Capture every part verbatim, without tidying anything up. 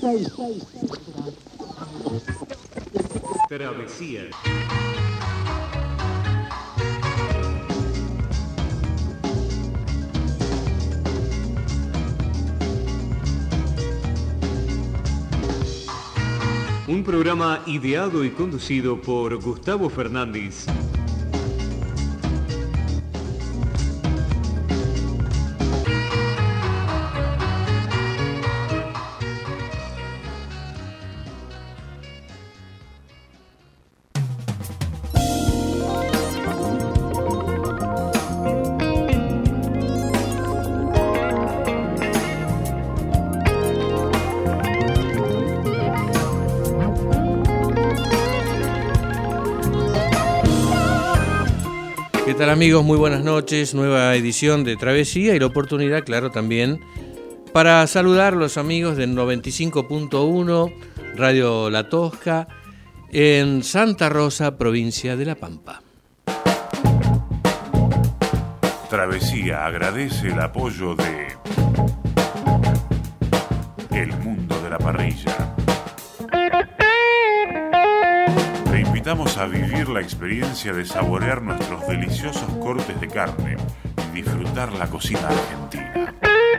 Travesía. Un programa ideado y conducido por Gustavo Fernández. ¿Qué tal, amigos? Muy buenas noches, nueva edición de Travesía y la oportunidad, claro, también para saludar a los amigos del noventa y cinco punto uno Radio La Tosca en Santa Rosa, provincia de La Pampa. Travesía agradece el apoyo de El Mundo de la Parrilla. Te invitamos a vivir la experiencia de saborear nuestros deliciosos cortes de carne y disfrutar la cocina argentina.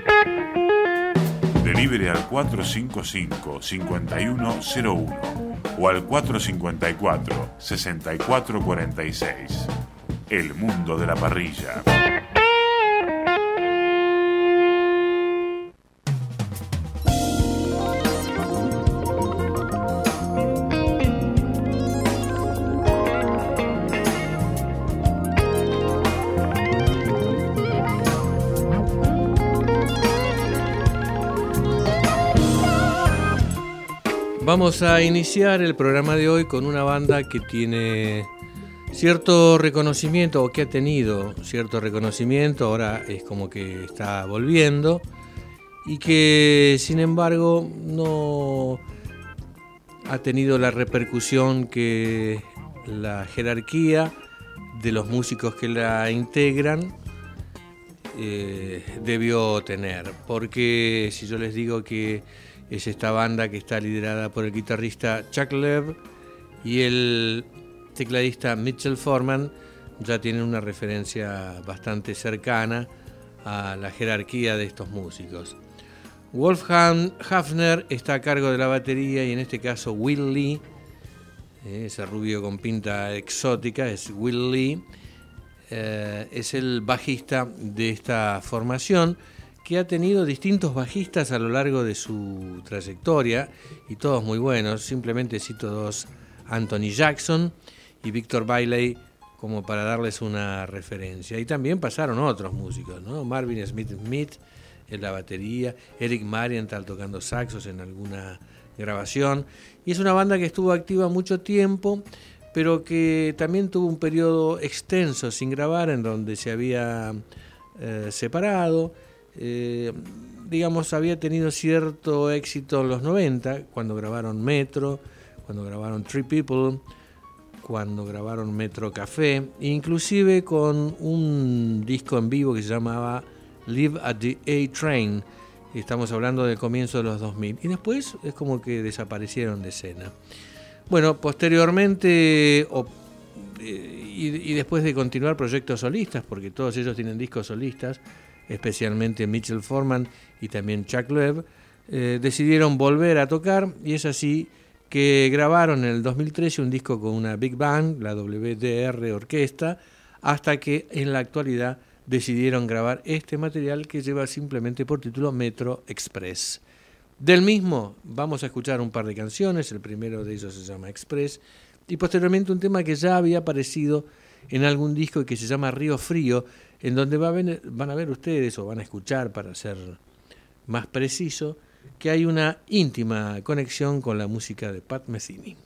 Delivery al cuatro cinco cinco, cinco uno cero uno o al cuatro cinco cuatro, seis cuatro cuatro seis. El Mundo de la Parrilla. Vamos a iniciar el programa de hoy con una banda que tiene cierto reconocimiento, o que ha tenido cierto reconocimiento, ahora es como que está volviendo, y que sin embargo no ha tenido la repercusión que la jerarquía de los músicos que la integran eh, debió tener. Porque si yo les digo que es esta banda que está liderada por el guitarrista Chuck Lev y el tecladista Mitchell Foreman, ya tienen una referencia bastante cercana a la jerarquía de estos músicos. Wolfgang Hafner está a cargo de la batería y en este caso Will Lee, eh, ese rubio con pinta exótica, es Will Lee, eh, es el bajista de esta formación, que ha tenido distintos bajistas a lo largo de su trayectoria, y todos muy buenos. Simplemente cito dos: Anthony Jackson y Victor Bailey, como para darles una referencia. Y también pasaron otros músicos, ¿no? Marvin Smith Smith en la batería, Eric Marienthal tocando saxos en alguna grabación. Y es una banda que estuvo activa mucho tiempo, pero que también tuvo un periodo extenso sin grabar, en donde se había eh, separado. Eh, digamos, había tenido cierto éxito en los noventa, cuando grabaron Metro, cuando grabaron Three People, cuando grabaron Metro Café, inclusive con un disco en vivo que se llamaba Live at the A-Train. Estamos hablando del comienzo de los dos mil, y después es como que desaparecieron de escena. Bueno, posteriormente o, eh, y, y después de continuar proyectos solistas, porque todos ellos tienen discos solistas, especialmente Mitchell Foreman y también Chuck Lev, eh, decidieron volver a tocar, y es así que grabaron en el dos mil trece un disco con una Big Band, la W D R Orquesta, hasta que en la actualidad decidieron grabar este material que lleva simplemente por título Metro Express. Del mismo vamos a escuchar un par de canciones, el primero de ellos se llama Express, y posteriormente un tema que ya había aparecido en algún disco y que se llama Río Frío, en donde va a ver, van a ver ustedes, o van a escuchar para ser más preciso, que hay una íntima conexión con la música de Pat Metheny.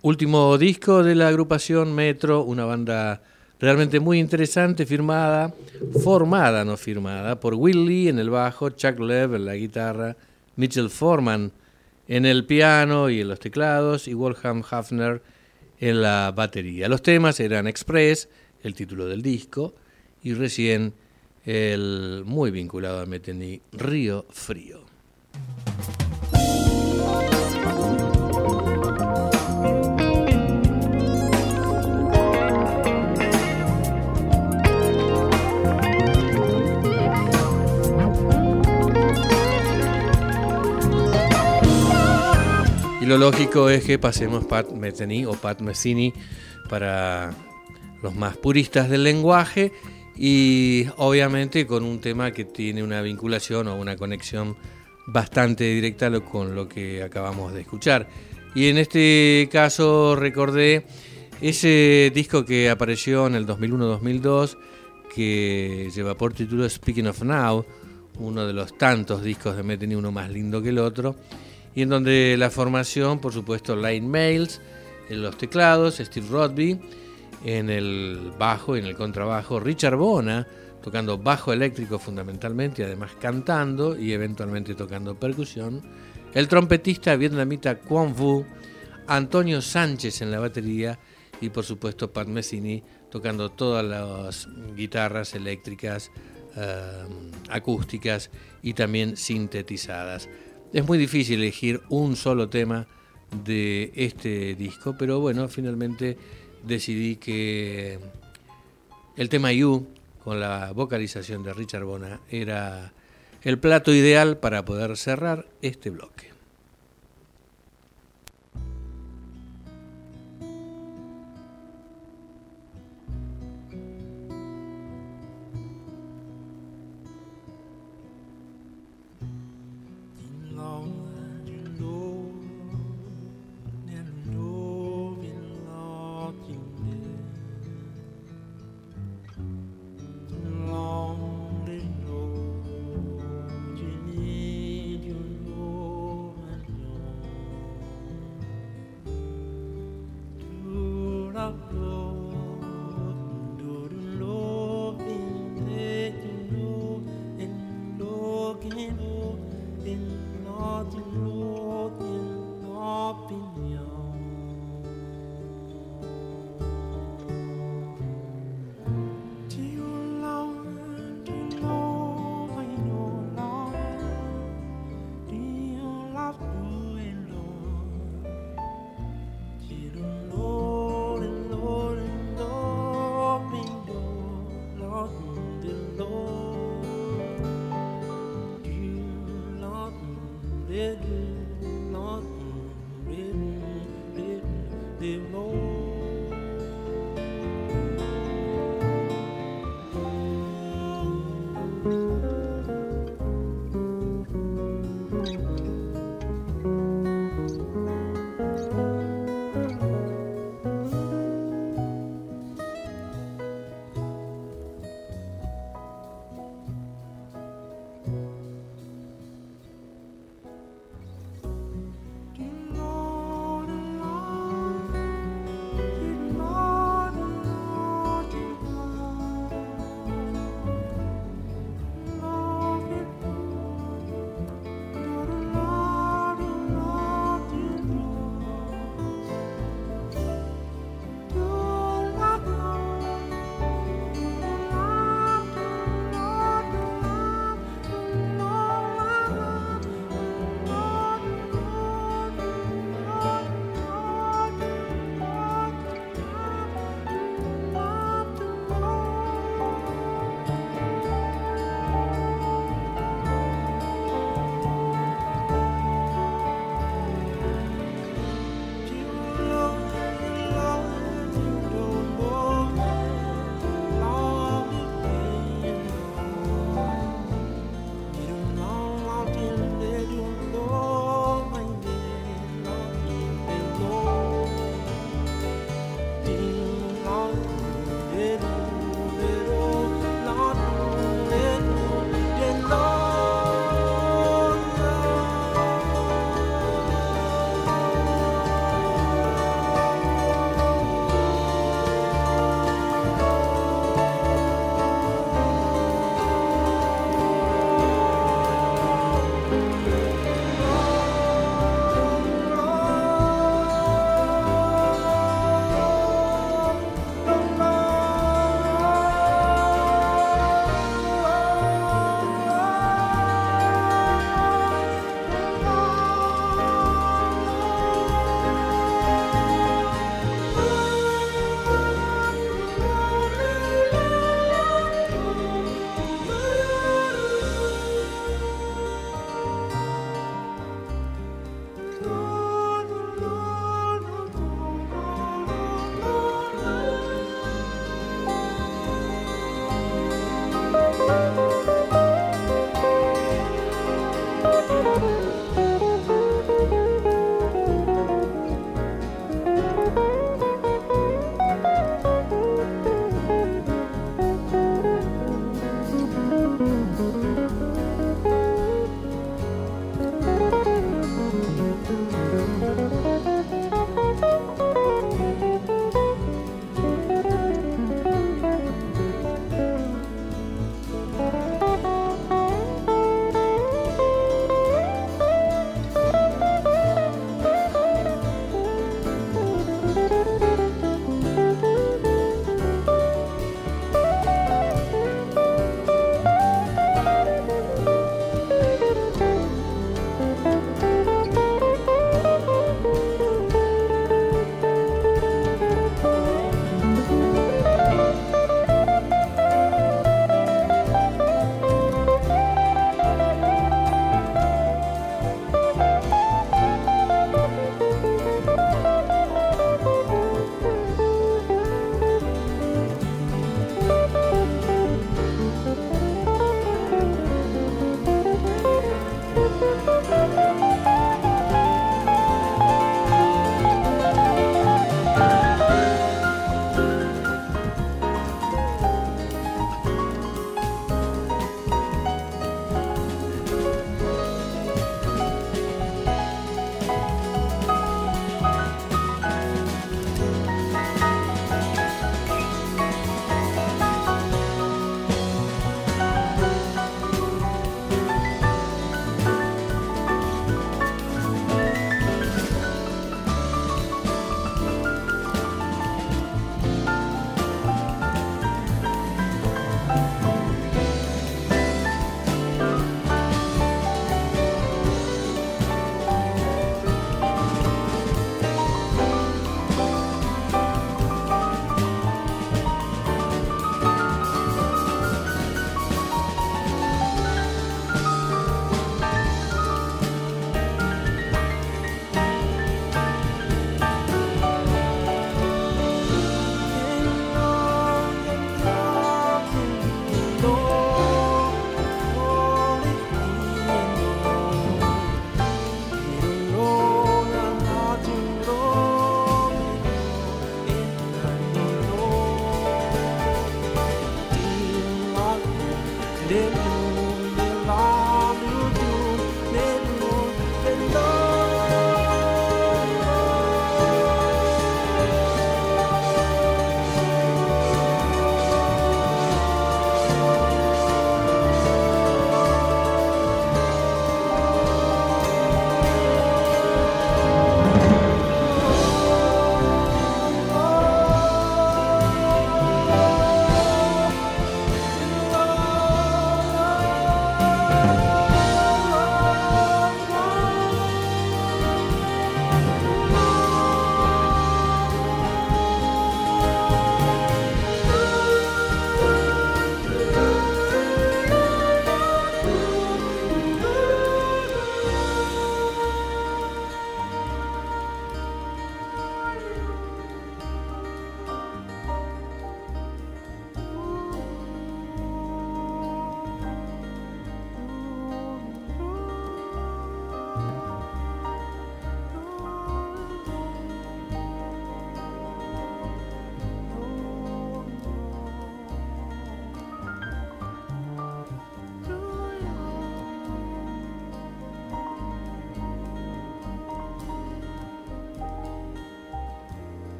último disco de la agrupación Metro, una banda realmente muy interesante, firmada, formada, no firmada, por Will Lee en el bajo, Chuck Lev en la guitarra, Mitchell Foreman en el piano y en los teclados, y Wolfgang Hafner en la batería. Los temas eran Express, el título del disco, y recién el muy vinculado a Metheny, Río Frío. Y lo lógico es que pasemos Pat Metheny o Pat Metheny para los más puristas del lenguaje, y obviamente con un tema que tiene una vinculación o una conexión bastante directa con lo que acabamos de escuchar. Y en este caso recordé ese disco que apareció en el dos mil uno dos mil dos, que lleva por título Speaking of Now, uno de los tantos discos de Metheny, uno más lindo que el otro, y en donde la formación, por supuesto, Lane Males en los teclados, Steve Rodby en el bajo y en el contrabajo, Richard Bona tocando bajo eléctrico fundamentalmente y además cantando y eventualmente tocando percusión, el trompetista vietnamita Quang Vu, Antonio Sánchez en la batería y por supuesto Pat Metheny tocando todas las guitarras eléctricas, eh, acústicas y también sintetizadas. Es muy difícil elegir un solo tema de este disco, pero bueno, finalmente decidí que el tema You, con la vocalización de Richard Bona, era el plato ideal para poder cerrar este bloque.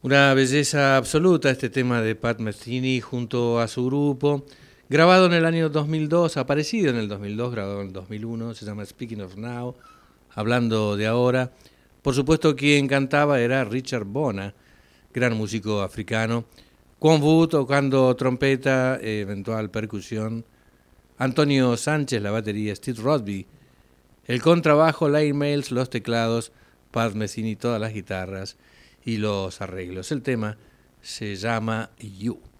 Una belleza absoluta este tema de Pat Metheny junto a su grupo, grabado en el año dos mil dos, aparecido en el dos mil dos, grabado en el dos mil uno, se llama Speaking of Now, hablando de ahora. Por supuesto, quien cantaba era Richard Bona, gran músico africano, Kwon Wu tocando trompeta, eventual percusión, Antonio Sánchez, la batería, Steve Rosby, el contrabajo, Lane Miles, los teclados, Pat Metheny, todas las guitarras y los arreglos. El tema se llama You.